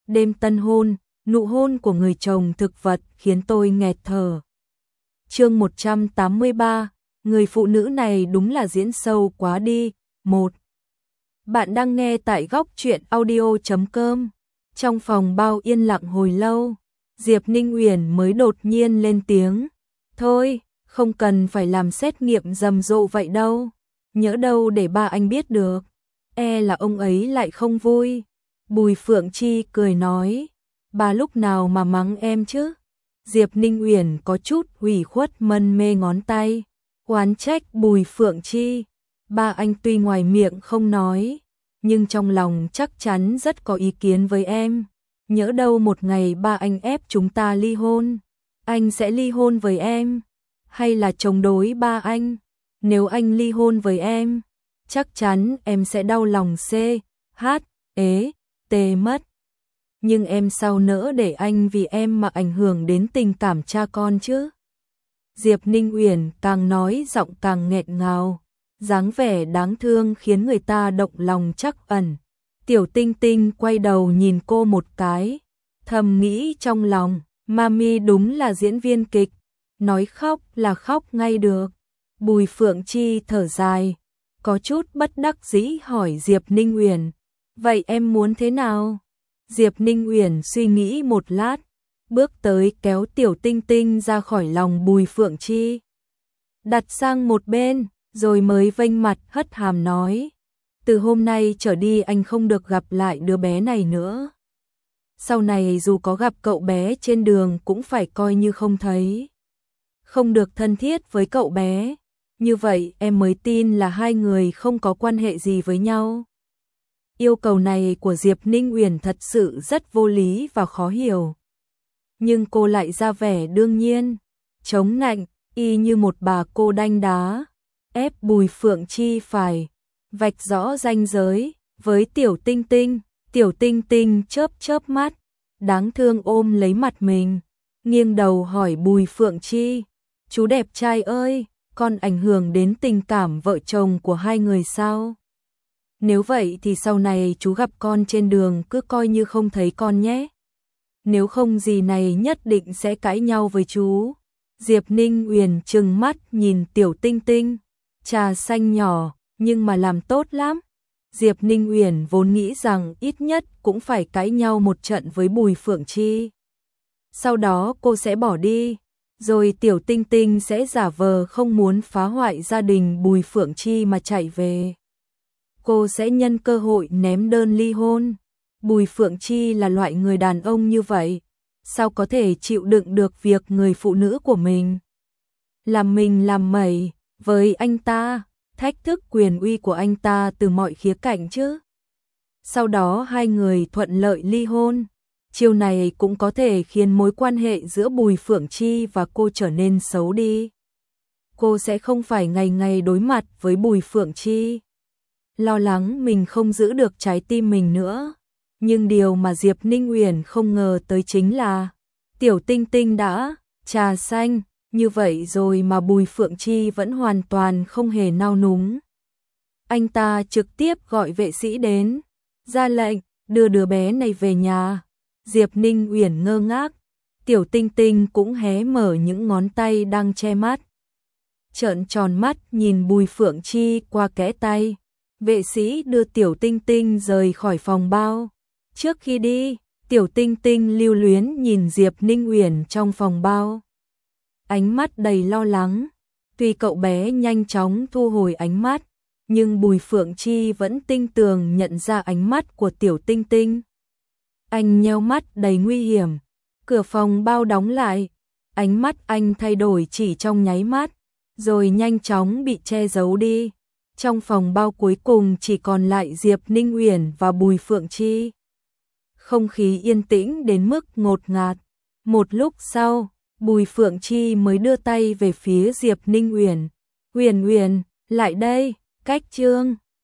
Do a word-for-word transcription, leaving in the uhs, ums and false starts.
đêm tân hôn, nụ hôn của người chồng thực vật khiến tôi nghẹt thở. Chương một trăm tám mươi ba, người phụ nữ này đúng là diễn sâu quá đi. Một. Bạn đang nghe tại góc truyện audio chấm com. Trong phòng bao yên lặng hồi lâu, Diệp Ninh Uyển mới đột nhiên lên tiếng. Thôi, không cần phải làm xét nghiệm rầm rộ vậy đâu. Nhỡ đâu để ba anh biết được. E là ông ấy lại không vui. Bùi Phượng Chi cười nói. Bà lúc nào mà mắng em chứ? Diệp Ninh Uyển có chút ủy khuất mân mê ngón tay. Oán trách Bùi Phượng Chi. Ba anh tuy ngoài miệng không nói, nhưng trong lòng chắc chắn rất có ý kiến với em. Nhỡ đâu một ngày ba anh ép chúng ta ly hôn, anh sẽ ly hôn với em, hay là chống đối ba anh? Nếu anh ly hôn với em, chắc chắn em sẽ đau lòng c, h, ế, t mất. Nhưng em sao nỡ để anh vì em mà ảnh hưởng đến tình cảm cha con chứ? Diệp Ninh Uyển càng nói giọng càng nghẹn ngào, dáng vẻ đáng thương khiến người ta động lòng trắc ẩn. Tiểu Tinh Tinh quay đầu nhìn cô một cái, thầm nghĩ trong lòng, Mami đúng là diễn viên kịch, nói khóc là khóc ngay được. Bùi Phượng Chi thở dài, có chút bất đắc dĩ hỏi Diệp Ninh Uyển, vậy em muốn thế nào? Diệp Ninh Uyển suy nghĩ một lát, bước tới kéo Tiểu Tinh Tinh ra khỏi lòng Bùi Phượng Chi, đặt sang một bên, rồi mới vênh mặt hất hàm nói, từ hôm nay trở đi anh không được gặp lại đứa bé này nữa. Sau này dù có gặp cậu bé trên đường cũng phải coi như không thấy. Không được thân thiết với cậu bé, như vậy em mới tin là hai người không có quan hệ gì với nhau. Yêu cầu này của Diệp Ninh Uyển thật sự rất vô lý và khó hiểu. Nhưng cô lại ra vẻ đương nhiên, chống nạnh, y như một bà cô đanh đá, ép Bùi Phượng Chi phải vạch rõ ranh giới với Tiểu Tinh Tinh. Tiểu Tinh Tinh chớp chớp mắt, đáng thương ôm lấy mặt mình, nghiêng đầu hỏi Bùi Phượng Chi, chú đẹp trai ơi, con ảnh hưởng đến tình cảm vợ chồng của hai người sao? Nếu vậy thì sau này chú gặp con trên đường cứ coi như không thấy con nhé. Nếu không dì này nhất định sẽ cãi nhau với chú. Diệp Ninh Uyển trừng mắt nhìn Tiểu Tinh Tinh, trà xanh nhỏ nhưng mà làm tốt lắm. Diệp Ninh Uyển vốn nghĩ rằng ít nhất cũng phải cãi nhau một trận với Bùi Phượng Chi. Sau đó cô sẽ bỏ đi, rồi Tiểu Tinh Tinh sẽ giả vờ không muốn phá hoại gia đình Bùi Phượng Chi mà chạy về. Cô sẽ nhân cơ hội ném đơn ly hôn. Bùi Phượng Chi là loại người đàn ông như vậy, sao có thể chịu đựng được việc người phụ nữ của mình làm mình làm mẩy với anh ta, thách thức quyền uy của anh ta từ mọi khía cạnh chứ? Sau đó hai người thuận lợi ly hôn. Chiều này cũng có thể khiến mối quan hệ giữa Bùi Phượng Chi và cô trở nên xấu đi. Cô sẽ không phải ngày ngày đối mặt với Bùi Phượng Chi, lo lắng mình không giữ được trái tim mình nữa. Nhưng điều mà Diệp Ninh Uyển không ngờ tới chính là Tiểu Tinh Tinh đã trà xanh như vậy rồi mà Bùi Phượng Chi vẫn hoàn toàn không hề nao núng. Anh ta trực tiếp gọi vệ sĩ đến, ra lệnh đưa đứa bé này về nhà. Diệp Ninh Uyển ngơ ngác, Tiểu Tinh Tinh cũng hé mở những ngón tay đang che mắt, trợn tròn mắt nhìn Bùi Phượng Chi qua kẽ tay. Vệ sĩ đưa Tiểu Tinh Tinh rời khỏi phòng bao. Trước khi đi, Tiểu Tinh Tinh lưu luyến nhìn Diệp Ninh Uyển trong phòng bao, ánh mắt đầy lo lắng. Tuy cậu bé nhanh chóng thu hồi ánh mắt, nhưng Bùi Phượng Chi vẫn tinh tường nhận ra ánh mắt của Tiểu Tinh Tinh. Anh nheo mắt đầy nguy hiểm, cửa phòng bao đóng lại, ánh mắt anh thay đổi chỉ trong nháy mắt, rồi nhanh chóng bị che giấu đi. Trong phòng bao cuối cùng chỉ còn lại Diệp Ninh Uyển và Bùi Phượng Chi. Không khí yên tĩnh đến mức ngột ngạt. Một lúc sau, Bùi Phượng Chi mới đưa tay về phía Diệp Ninh Uyển. Uyển Uyển, lại đây, cách chương.